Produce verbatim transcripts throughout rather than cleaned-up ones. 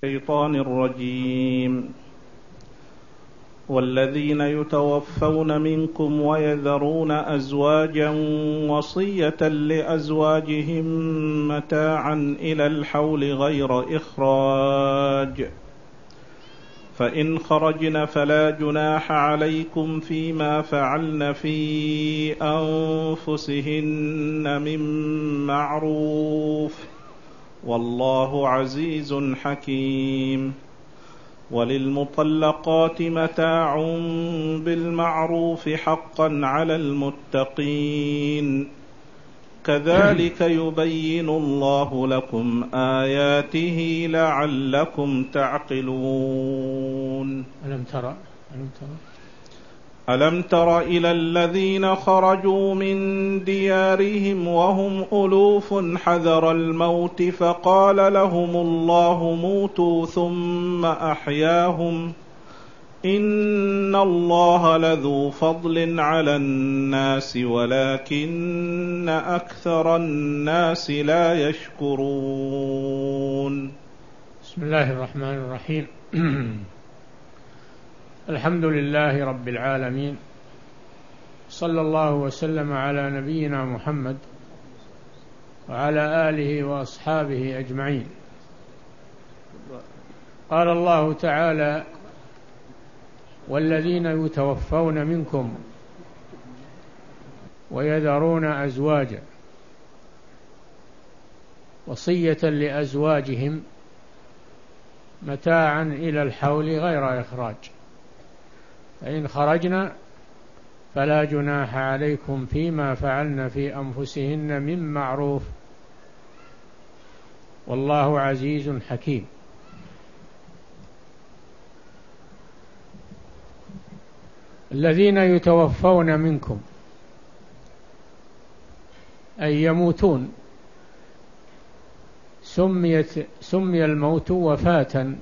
الشيطان الرجيم. والذين يتوفون منكم ويذرون أزواجا وصية لأزواجهم متاعا إلى الحول غير إخراج، فإن خرجن فلا جناح عليكم فيما فعلن في أنفسهن من معروف، والله عزيز حكيم. وللمطلقات متاع بالمعروف حقا على المتقين، كذلك يبين الله لكم آياته لعلكم تعقلون. ألم ترى ألم ترى ألم تر إلى الذين خرجوا من ديارهم وهم ألوف حذر الموت فقال لهم الله موتوا ثم أحياهم، إن الله لذو فضل على الناس ولكن أكثر الناس لا يشكرون. بسم الله الرحمن الرحيم. الحمد لله رب العالمين، صلى الله وسلم على نبينا محمد وعلى آله وأصحابه أجمعين. قال الله تعالى: والذين يتوفون منكم ويذرون أزواجا وصية لأزواجهم متاعا إلى الحول غير إخراج، فإن خرجنا فلا جناح عليكم فيما فعلن في أنفسهن من معروف، والله عزيز حكيم. الذين يتوفون منكم أي يموتون، سميت سمي الموت وفاة،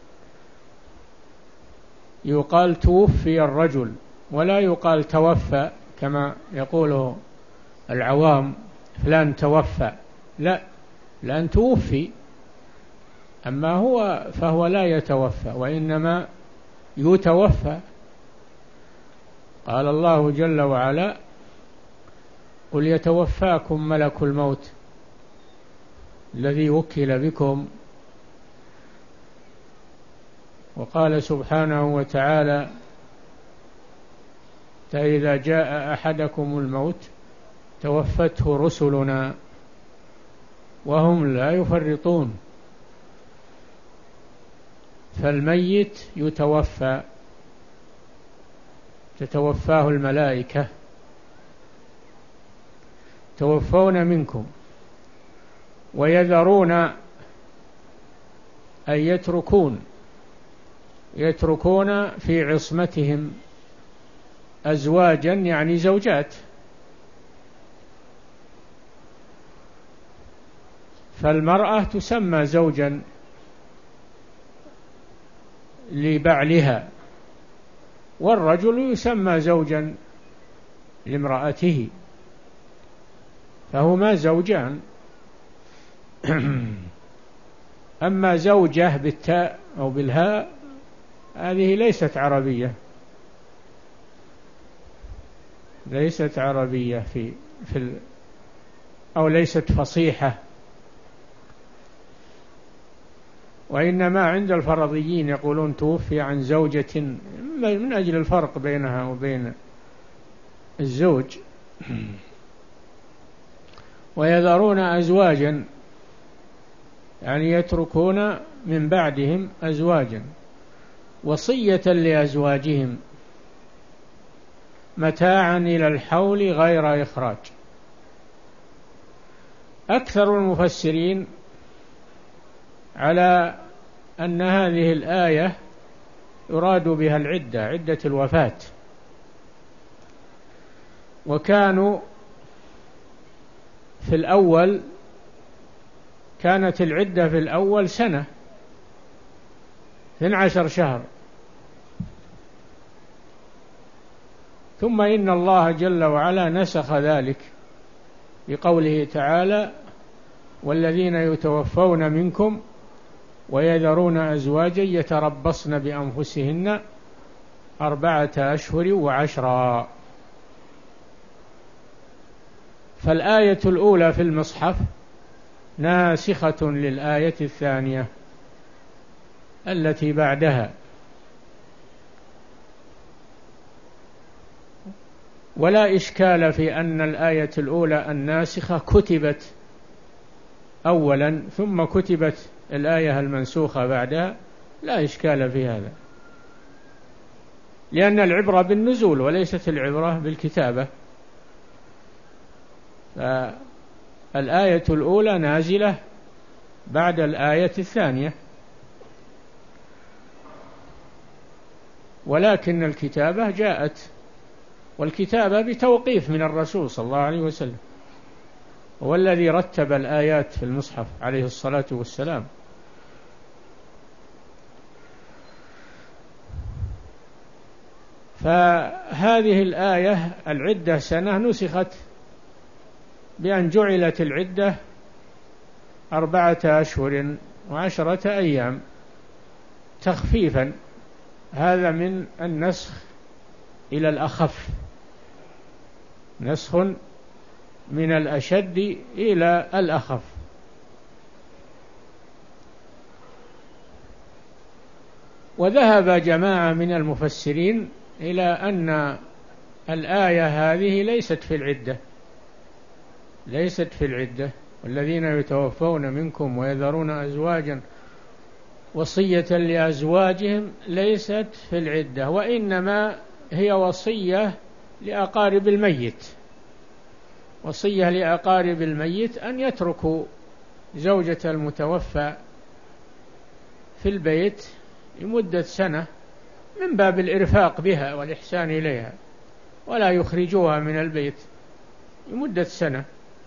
يقال توفي الرجل ولا يقال توفى كما يقوله العوام، فلان توفى، لا، لأن توفي، أما هو فهو لا يتوفى وإنما يتوفى. قال الله جل وعلا: قل يتوفاكم ملك الموت الذي وكل بكم. وقال سبحانه وتعالى: إذا جاء أحدكم الموت توفته رسلنا وهم لا يفرطون. فالميت يتوفى، تتوفاه الملائكة. توفون منكم ويذرون أي يتركون، يتركون في عصمتهم أزواجا يعني زوجات، فالمرأة تسمى زوجا لبعلها، والرجل يسمى زوجا لامرأته، فهما زوجان. أما زوجة بالتاء أو بالهاء هذه ليست عربية، ليست عربية في في ال أو ليست فصيحة، وإنما عند الفرضيين يقولون توفي عن زوجة من أجل الفرق بينها وبين الزوج. ويذرون أزواجا يعني يتركون من بعدهم أزواجا وصية لأزواجهم متاعا إلى الحول غير إخراج. أكثر المفسرين على أن هذه الآية يراد بها العدة، عدة الوفاة، وكانوا في الأول كانت العدة في الأول سنة، اثني عشر شهر، ثم إن الله جل وعلا نسخ ذلك بقوله تعالى: والذين يتوفون منكم ويذرون أزواجا يتربصن بأنفسهن أربعة أشهر وعشرا. فالآية الأولى في المصحف ناسخة للآية الثانية التي بعدها، ولا إشكال في أن الآية الأولى الناسخة كتبت أولا ثم كتبت الآية المنسوخة بعدها، لا إشكال في هذا، لأن العبرة بالنزول وليست العبرة بالكتابة. فالآية الأولى نازلة بعد الآية الثانية، ولكن الكتابة جاءت، والكتابة بتوقيف من الرسول صلى الله عليه وسلم، هو الذي رتب الآيات في المصحف عليه الصلاة والسلام. فهذه الآية العدة سنة نسخت بأن جعلت العدة أربعة أشهر وعشرة أيام تخفيفا، هذا من النسخ إلى الأخف، نسخ من الأشد إلى الأخف. وذهب جماعة من المفسرين إلى أن الآية هذه ليست في العدة، ليست في العدة، والذين يتوفون منكم ويذرون أزواجا وصية لأزواجهم ليست في العدة، وإنما هي وصية لأقارب الميت، وصية لأقارب الميت أن يتركوا زوجة المتوفى في البيت لمدة سنة من باب الإرفاق بها والإحسان إليها، ولا يخرجوها من البيت لمدة سنة،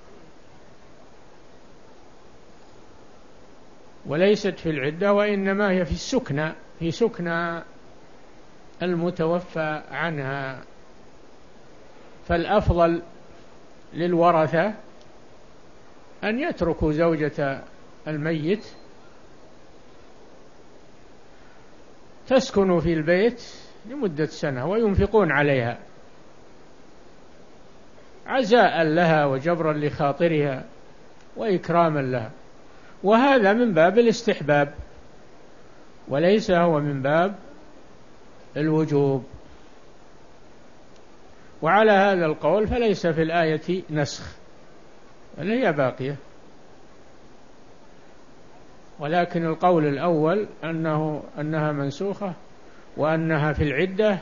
وليست في العدة، وإنما هي في السكنى، في سكنى المتوفى عنها. فالأفضل للورثة أن يتركوا زوجة الميت تسكن في البيت لمدة سنة وينفقون عليها عزاء لها وجبرا لخاطرها وإكراما لها، وهذا من باب الاستحباب وليس هو من باب الوجوب. وعلى هذا القول فليس في الآية نسخ، بل هي باقية، ولكن القول الأول أنه أنها منسوخة وأنها في العدة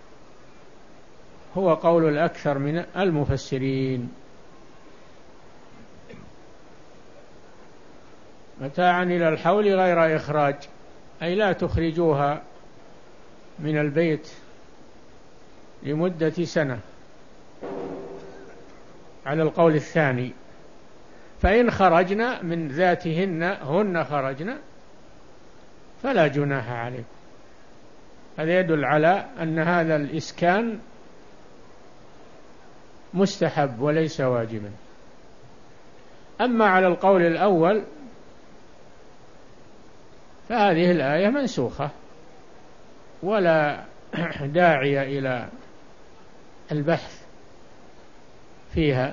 هو قول الأكثر من المفسرين. متاعا إلى الحول غير إخراج، أي لا تخرجوها من البيت لمدة سنة على القول الثاني. فإن خرجنا من ذاتهن هن خرجنا فلا جناح عليكم. هذا يدل على أن هذا الإسكان مستحب وليس واجبا. أما على القول الأول فهذه الآية منسوخة ولا داعي إلى البحث فيها.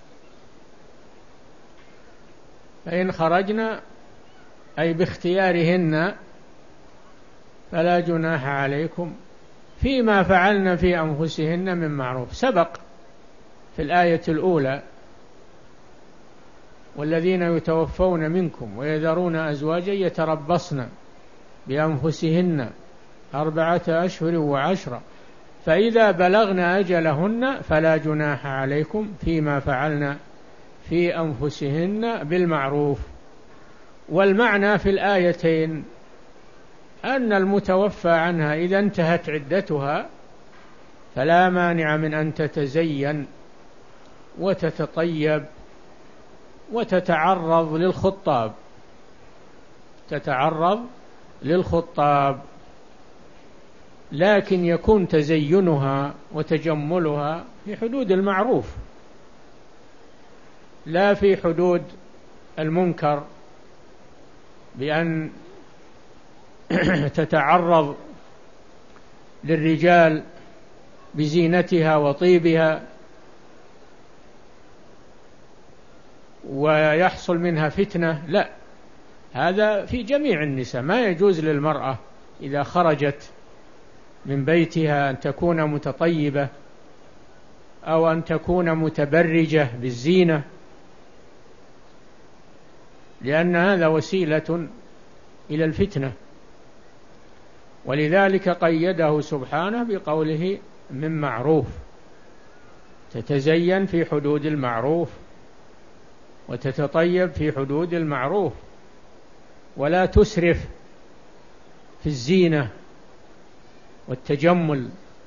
فإن خرجنا أي باختيارهن فلا جناح عليكم فيما فعلن في أنفسهن من معروف. سبق في الآية الأولى والذين يتوفون منكم ويذرون أزواجا يتربصن بأنفسهن أربعة أشهر وعشرة فإذا بلغن أجلهن فلا جناح عليكم فيما فعلن في أنفسهن بالمعروف. والمعنى في الآيتين أن المتوفى عنها إذا انتهت عدتها فلا مانع من أن تتزين وتتطيب وتتعرض للخطاب، تتعرض للخطاب، لكن يكون تزينها وتجملها في حدود المعروف لا في حدود المنكر، بأن تتعرض للرجال بزينتها وطيبها ويحصل منها فتنة، لا، هذا في جميع النساء. ما يجوز للمرأة إذا خرجت من بيتها أن تكون متطيبة أو أن تكون متبرجة بالزينة، لأن هذا وسيلة إلى الفتنة. ولذلك قيده سبحانه بقوله من معروف، تتزين في حدود المعروف وتتطيب في حدود المعروف، ولا تسرف في الزينة والتجمل،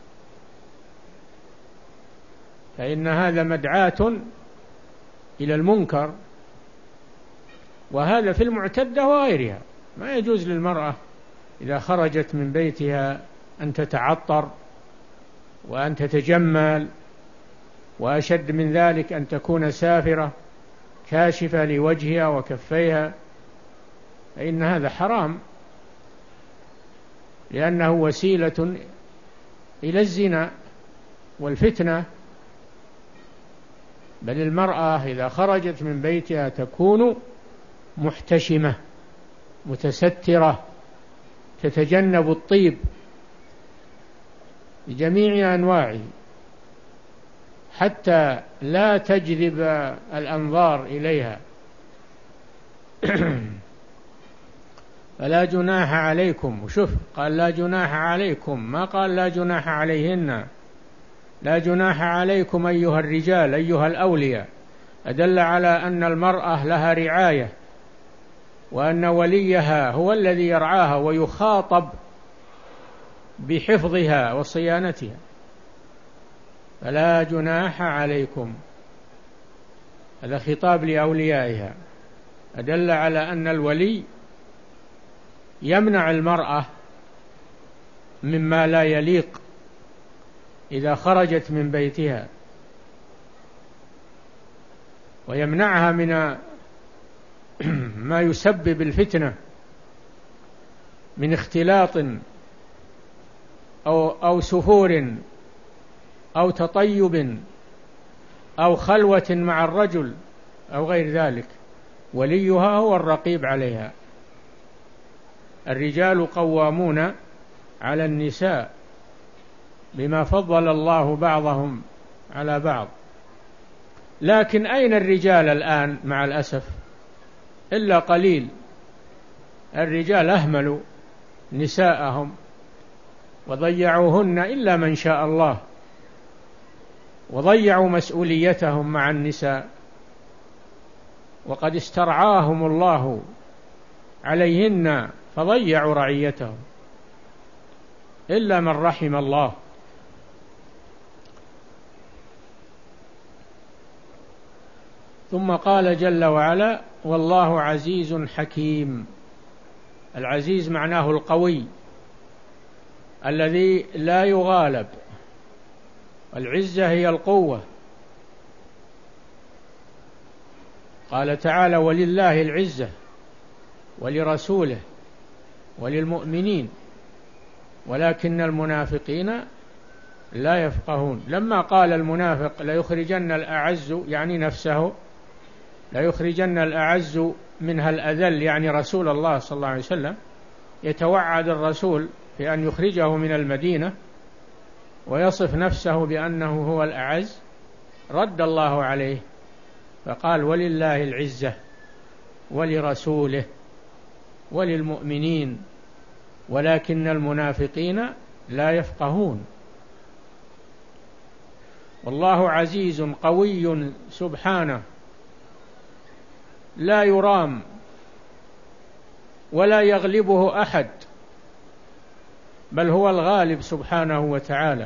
فإن هذا مدعاة إلى المنكر، وهذا في المعتدة وغيرها. ما يجوز للمرأة إذا خرجت من بيتها أن تتعطر وأن تتجمل، وأشد من ذلك أن تكون سافرة كاشفة لوجهها وكفيها، فإن هذا حرام، لأنه وسيلة إلى الزنا والفتنة. بل المرأة إذا خرجت من بيتها تكون محتشمة متسترة، تتجنب الطيب بجميع أنواعه حتى لا تجذب الأنظار إليها. فلا جناح عليكم، وشوف قال لا جناح عليكم، ما قال لا جناح عليهن. لا جناح عليكم أيها الرجال أيها الأولياء، أدل على أن المرأة لها رعاية، وأن وليها هو الذي يرعاها ويخاطب بحفظها وصيانتها. فلا جناح عليكم، هذا خطاب لأوليائها، أدل على أن الولي يمنع المرأة مما لا يليق إذا خرجت من بيتها، ويمنعها من ما يسبب الفتنة من اختلاط أو, أو سفور أو تطيب أو خلوة مع الرجل أو غير ذلك. وليها هو الرقيب عليها. الرجال قوامون على النساء بما فضل الله بعضهم على بعض. لكن أين الرجال الآن؟ مع الأسف إلا قليل. الرجال أهملوا نساءهم وضيعوهن إلا من شاء الله، وضيعوا مسؤوليتهم مع النساء، وقد استرعاهم الله عليهن فضيعوا رعيتهم إلا من رحم الله. ثم قال جل وعلا والله عزيز حكيم. العزيز معناه القوي الذي لا يغالب، العزة هي القوة. قال تعالى ولله العزة ولرسوله وللمؤمنين ولكن المنافقين لا يفقهون. لما قال المنافق ليخرجن الأعز يعني نفسه، ليخرجن الأعز منها الأذل يعني رسول الله صلى الله عليه وسلم، يتوعد الرسول في أن يخرجه من المدينة ويصف نفسه بأنه هو الأعز، رد الله عليه فقال ولله العزة ولرسوله وللمؤمنين ولكن المنافقين لا يفقهون. والله عزيز قوي سبحانه لا يرام ولا يغلبه أحد، بل هو الغالب سبحانه وتعالى.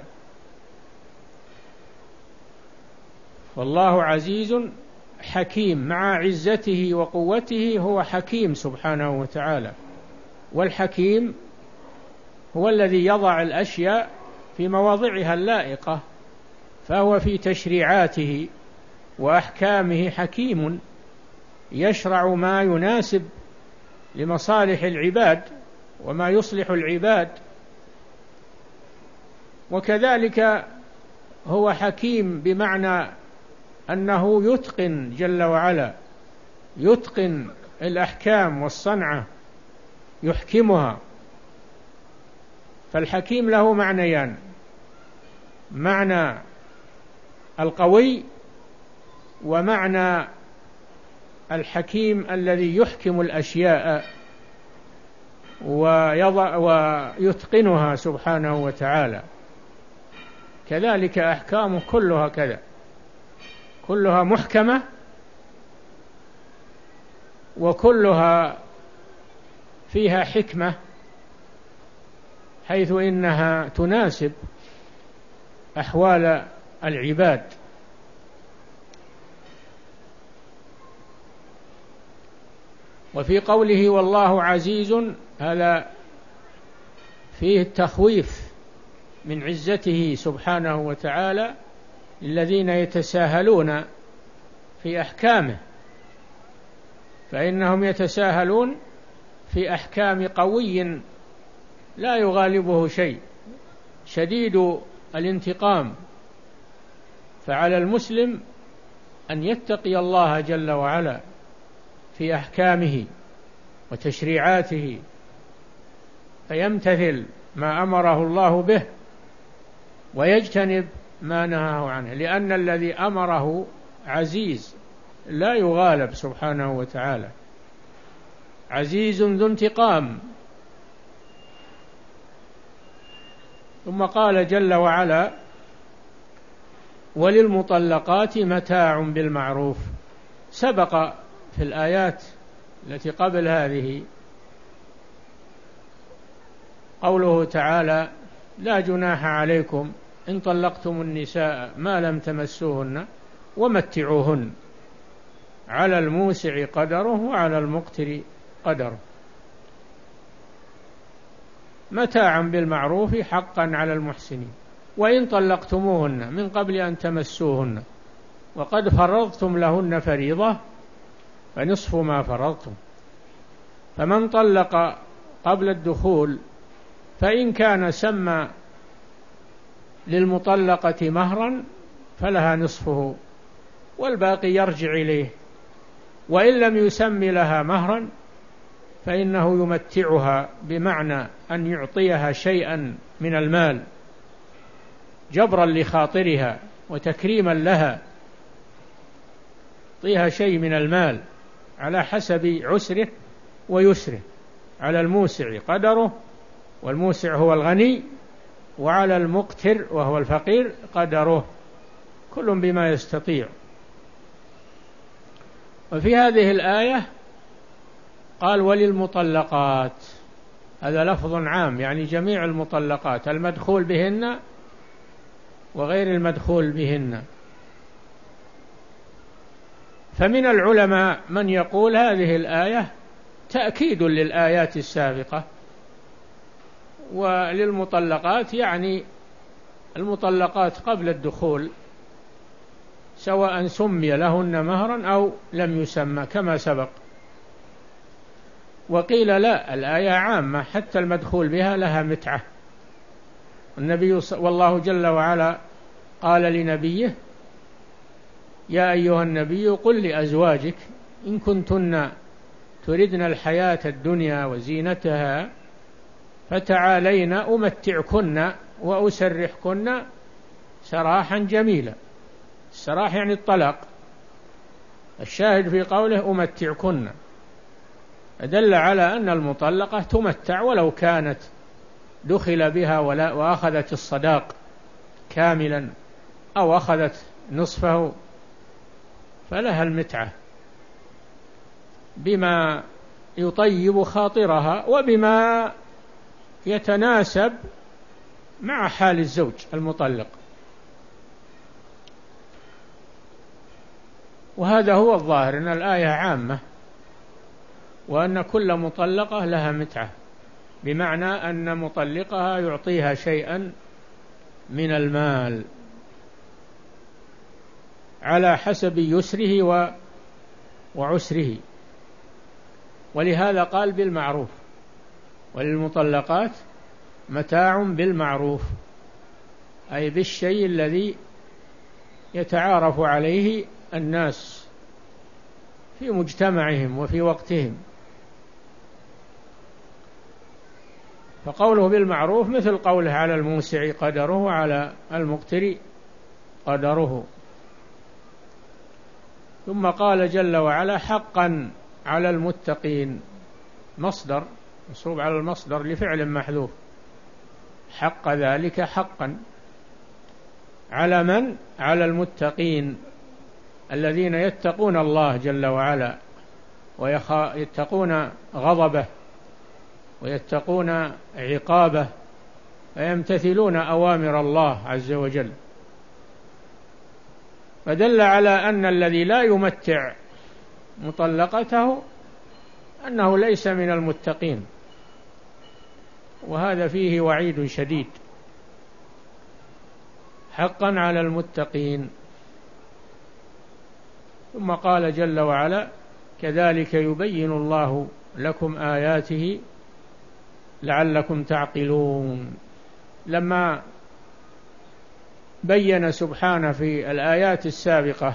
والله عزيز حكيم، مع عزته وقوته هو حكيم سبحانه وتعالى. والحكيم هو الذي يضع الأشياء في مواضعها اللائقة، فهو في تشريعاته وأحكامه حكيم، يشرع ما يناسب لمصالح العباد وما يصلح العباد. وكذلك هو حكيم بمعنى أنه يتقن جل وعلا، يتقن الأحكام والصنعة، يحكمها. فالحكيم له معنيان: معنى القوي، ومعنى الحكيم الذي يحكم الأشياء ويضع ويتقنها سبحانه وتعالى. كذلك أحكامه كلها كذا، كلها محكمة، وكلها فيها حكمة، حيث إنها تناسب أحوال العباد. وفي قوله والله عزيز، هذا فيه التخويف من عزته سبحانه وتعالى الذين يتساهلون في أحكامه، فإنهم يتساهلون في أحكام قوي لا يغالبه شيء شديد الانتقام. فعلى المسلم أن يتقي الله جل وعلا في أحكامه وتشريعاته، فيمتثل ما أمره الله به ويجتنب ما نهاه عنه، لأن الذي أمره عزيز لا يغالب سبحانه وتعالى، عزيز ذو انتقام. ثم قال جل وعلا وللمطلقات متاع بالمعروف. سبق في الآيات التي قبل هذه قوله تعالى لا جناح عليكم إن طلقتم النساء ما لم تمسوهن ومتعوهن على الموسع قدره وعلى المقتر قدره، متاعا بالمعروف حقا على المحسنين. وإن طلقتموهن من قبل أن تمسوهن وقد فرضتم لهن فريضة فنصف ما فرضتم. فمن طلق قبل الدخول فإن كان سمى للمطلقة مهرا فلها نصفه والباقي يرجع إليه، وإن لم يسم لها مهرا فإنه يمتعها، بمعنى أن يعطيها شيئا من المال جبرا لخاطرها وتكريما لها، يعطيها شيء من المال على حسب عسره ويسره، على الموسع قدره، والموسع هو الغني، وعلى المقتر وهو الفقير قدره، كل بما يستطيع. وفي هذه الآية قال وللمطلقات، هذا لفظ عام يعني جميع المطلقات، المدخول بهن وغير المدخول بهن. فمن العلماء من يقول هذه الآية تأكيد للآيات السابقة، وللمطلقات يعني المطلقات قبل الدخول سواء سمي لهن مهرا أو لم يسمى كما سبق. وقيل لا، الآية عامة حتى المدخول بها لها متعة. النبي والله جل وعلا قال لنبيه يا أيها النبي قل لأزواجك إن كنتن تردن الحياة الدنيا وزينتها فتعالين أمتعكن وأسرحكن سراحا جميلا. السراح يعني الطلاق، الشاهد في قوله أمتعكن دل على أن المطلقة تمتع ولو كانت دخل بها ولا وأخذت الصداق كاملا أو أخذت نصفه، فلها المتعة بما يطيب خاطرها وبما يتناسب مع حال الزوج المطلق. وهذا هو الظاهر، أن الآية عامة، وأن كل مطلقة لها متعة، بمعنى أن مطلقها يعطيها شيئا من المال على حسب يسره وعسره. ولهذا قال بالمعروف، وللمطلقات متاع بالمعروف، أي بالشيء الذي يتعارف عليه الناس في مجتمعهم وفي وقتهم. فقوله بالمعروف مثل قوله على الموسع قدره وعلى المقتر قدره. ثم قال جل وعلا حقا على المتقين، مصدر منصوب على المصدر لفعل محذوف، حق ذلك حقا على من؟ على المتقين الذين يتقون الله جل وعلا ويتقون غضبه ويتقون عقابه ويمتثلون أوامر الله عز وجل. فدل على أن الذي لا يمتع مطلقته أنه ليس من المتقين، وهذا فيه وعيد شديد. حقا على المتقين. ثم قال جل وعلا كذلك يبين الله لكم آياته لعلكم تعقلون. لما بين سبحانه في الآيات السابقة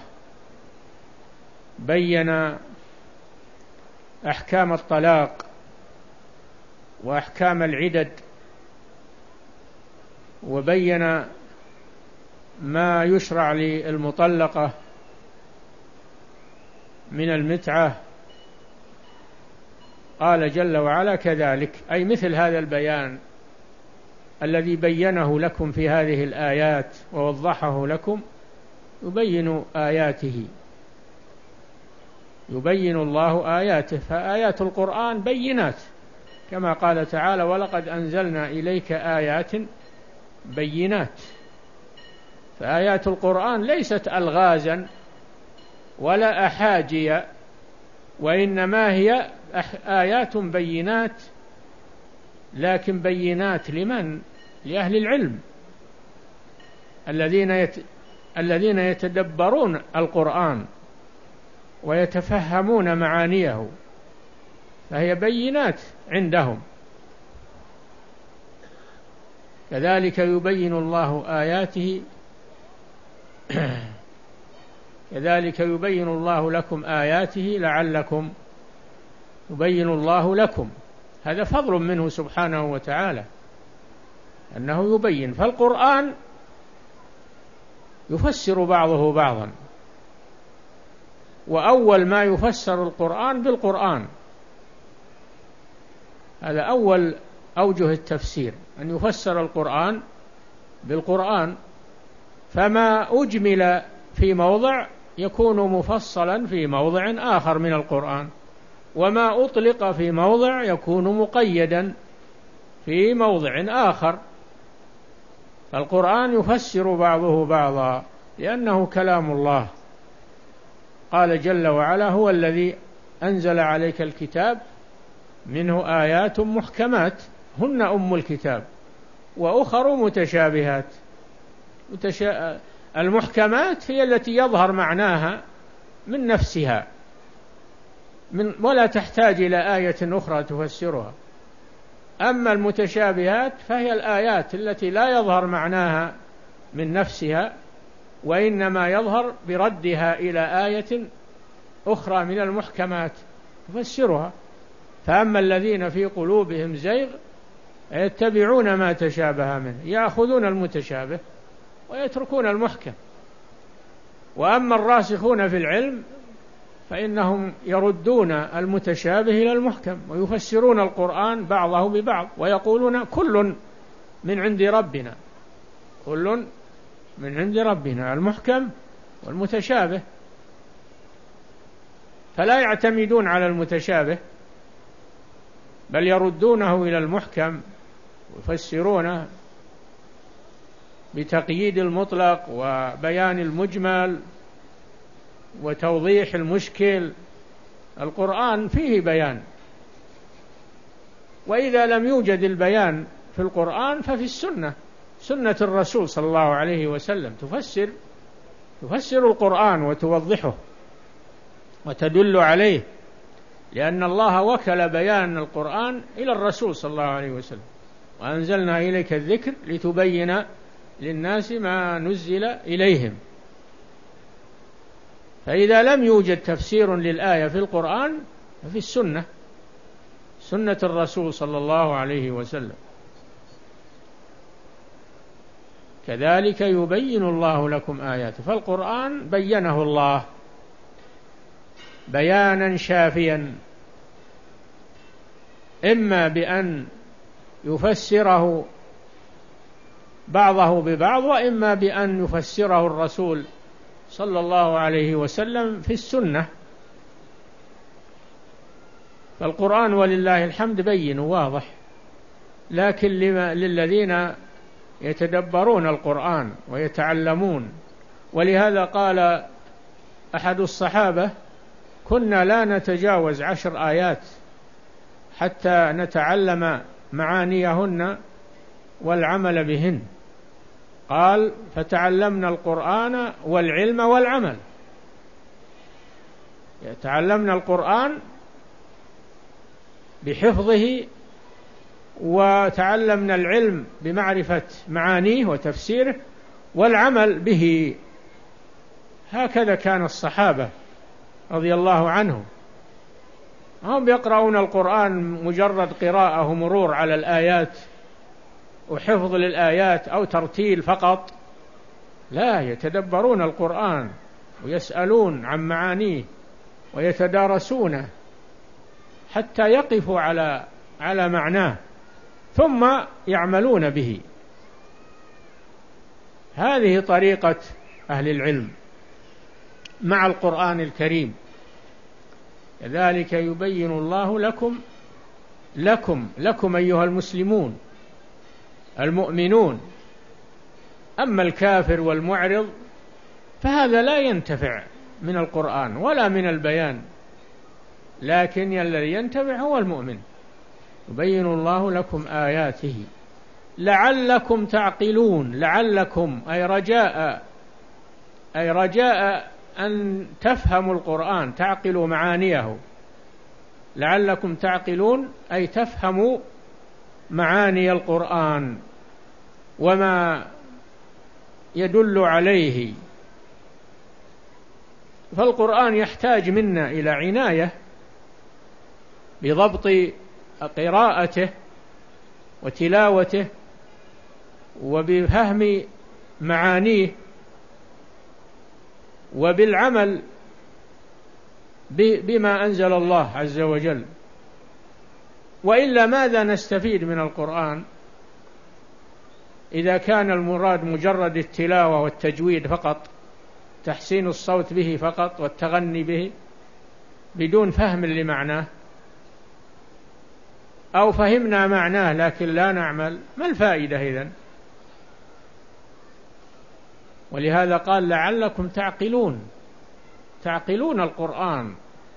بين أحكام الطلاق وأحكام العدد، وبين ما يشرع للمطلقة من المتعة، قال جل وعلا كذلك، أي مثل هذا البيان الذي بينه لكم في هذه الآيات ووضحه لكم يبين آياته، يبين الله آياته. فآيات القرآن بينات كما قال تعالى ولقد أنزلنا إليك آيات بينات. فآيات القرآن ليست ألغازا ولا أحاجيا، وإنما هي آيات بينات، لكن بينات لمن؟ لأهل العلم الذين يت... الذين يتدبرون القرآن ويتفهمون معانيه، فهي بينات عندهم. كذلك يبين الله آياته كذلك يبين الله لكم آياته لعلكم يبين الله لكم. هذا فضل منه سبحانه وتعالى أنه يبين. فالقرآن يفسر بعضه بعضا، وأول ما يفسر القرآن بالقرآن، هذا أول أوجه التفسير، أن يفسر القرآن بالقرآن. فما أجمل في موضع يكون مفصلا في موضع آخر من القرآن، وما أطلق في موضع يكون مقيدا في موضع آخر. فالقرآن يفسر بعضه بعضا لأنه كلام الله. قال جل وعلا هو الذي أنزل عليك الكتاب منه آيات محكمات هن أم الكتاب وأخر متشابهات. متشا... المحكمات هي التي يظهر معناها من نفسها من ولا تحتاج إلى آية أخرى تفسرها. أما المتشابهات فهي الآيات التي لا يظهر معناها من نفسها، وإنما يظهر بردها إلى آية أخرى من المحكمات تفسرها. فأما الذين في قلوبهم زيغ يتبعون ما تشابه منه، يأخذون المتشابه ويتركون المحكم. وأما الراسخون في العلم فإنهم يردون المتشابه إلى المحكم ويفسرون القرآن بعضه ببعض، ويقولون كل من عند ربنا، كل من عند ربنا، المحكم والمتشابه. فلا يعتمدون على المتشابه بل يردونه إلى المحكم ويفسرونه بتقييد المطلق وبيان المجمل وتوضيح المشكل. القرآن فيه بيان، وإذا لم يوجد البيان في القرآن ففي السنة، سنة الرسول صلى الله عليه وسلم تفسر تفسر القرآن وتوضحه وتدل عليه. لأن الله وكل بيان القرآن إلى الرسول صلى الله عليه وسلم، وأنزلنا إليك الذكر لتبين للناس ما نزل إليهم. فإذا لم يوجد تفسير للآية في القرآن ففي السنة، سنة الرسول صلى الله عليه وسلم. كذلك يبين الله لكم آياته. فالقرآن بينه الله بيانا شافيا، إما بأن يفسره بعضه ببعض، وإما بأن يفسره الرسول صلى الله عليه وسلم في السنة. فالقرآن ولله الحمد بين واضح، لكن للذين يتدبرون القرآن ويتعلمون. ولهذا قال أحد الصحابة: كنا لا نتجاوز عشر آيات حتى نتعلم معانيهن والعمل بهن. قال: فتعلمنا القرآن والعلم والعمل. تعلمنا القرآن بحفظه، وتعلمنا العلم بمعرفة معانيه وتفسيره، والعمل به. هكذا كان الصحابة رضي الله عنهم، هم يقرؤون القرآن مجرد قراءة ومرور على الآيات وحفظ للآيات أو ترتيل فقط، لا، يتدبرون القرآن ويسألون عن معانيه ويتدارسونه حتى يقفوا على على معناه ثم يعملون به. هذه طريقة أهل العلم مع القرآن الكريم. كذلك يبين الله لكم لكم لكم أيها المسلمون المؤمنون. أما الكافر والمعرض فهذا لا ينتفع من القرآن ولا من البيان، لكن الذي ينتفع هو المؤمن. يبين الله لكم آياته لعلكم تعقلون. لعلكم أي رجاء أي رجاء أن تفهموا القرآن، تعقلوا معانيه. لعلكم تعقلون أي تفهموا معاني القرآن وما يدل عليه. فالقرآن يحتاج منا إلى عناية بضبط قراءته وتلاوته وبفهم معانيه وبالعمل بما أنزل الله عز وجل. وإلا ماذا نستفيد من القرآن إذا كان المراد مجرد التلاوة والتجويد فقط، تحسين الصوت به فقط والتغني به بدون فهم لمعناه، أو فهمنا معناه لكن لا نعمل؟ ما الفائدة إذن؟ ولهذا قال لعلكم تعقلون، تعقلون القرآن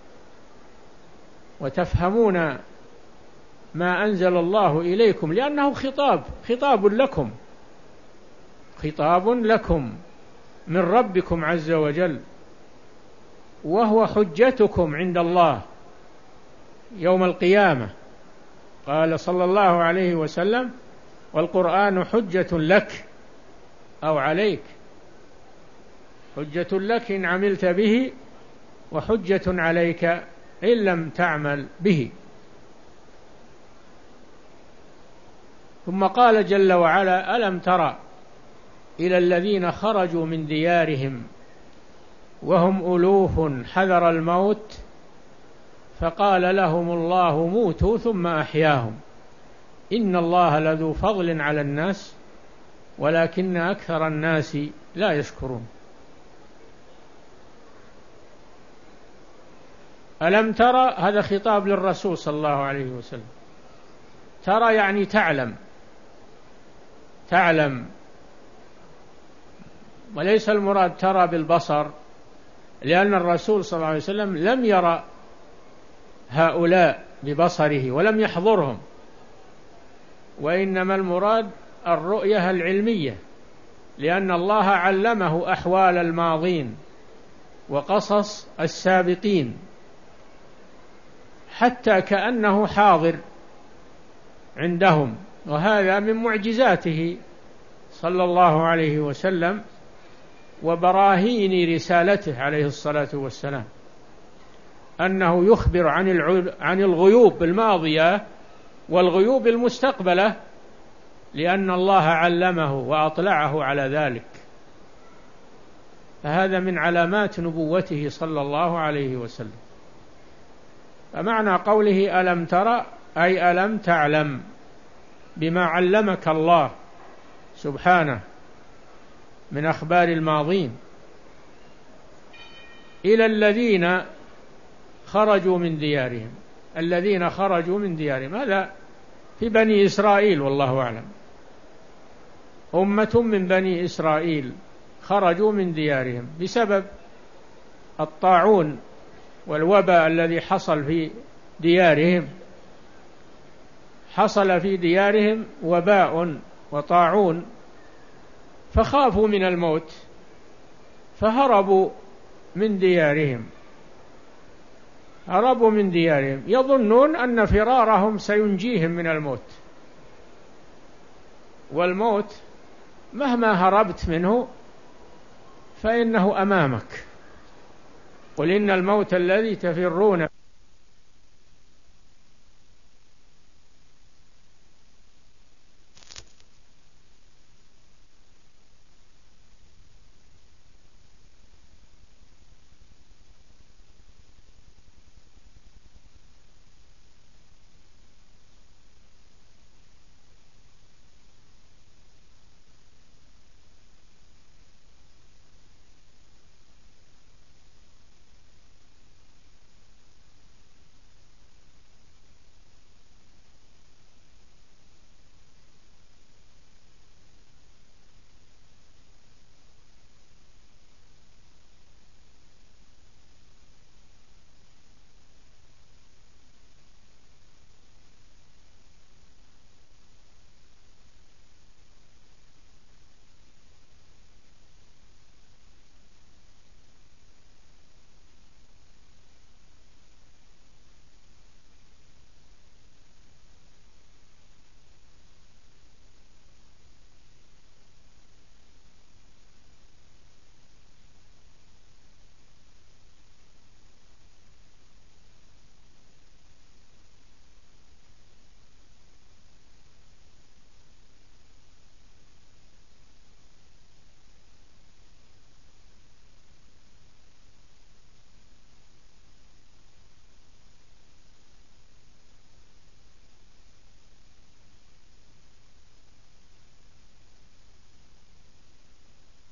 وتفهمون ما أنزل الله إليكم، لأنه خطاب خطاب لكم خطاب لكم من ربكم عز وجل، وهو حجتكم عند الله يوم القيامة. قال صلى الله عليه وسلم: والقرآن حجة لك أو عليك، حجة لك إن عملت به، وحجة عليك إن لم تعمل به. ثم قال جل وعلا: ألم ترى إلى الذين خرجوا من ديارهم وهم ألوف حذر الموت فقال لهم الله موتوا ثم أحياهم إن الله لذو فضل على الناس ولكن أكثر الناس لا يشكرون. ألم ترى، هذا خطاب للرسول صلى الله عليه وسلم. ترى يعني تعلم، تعلم، وليس المراد ترى بالبصر، لأن الرسول صلى الله عليه وسلم لم يرى هؤلاء ببصره ولم يحضرهم، وإنما المراد الرؤية العلمية، لأن الله علمه أحوال الماضين وقصص السابقين حتى كأنه حاضر عندهم، وهذا من معجزاته صلى الله عليه وسلم وبراهين رسالته عليه الصلاة والسلام، أنه يخبر عن الغيوب الماضية والغيوب المستقبلة، لأن الله علمه وأطلعه على ذلك. فهذا من علامات نبوته صلى الله عليه وسلم. فمعنى قوله ألم ترى أي ألم تعلم بما علمك الله سبحانه من أخبار الماضين، إلى الذين خرجوا من ديارهم. الذين خرجوا من ديارهم هذا في بني إسرائيل والله أعلم، أمة من بني إسرائيل خرجوا من ديارهم بسبب الطاعون والوباء الذي حصل في ديارهم. حصل في ديارهم وباء وطاعون فخافوا من الموت فهربوا من ديارهم، هربوا من ديارهم يظنون أن فرارهم سينجيهم من الموت، والموت مهما هربت منه فإنه أمامك. قل إن الموت الذي تفرون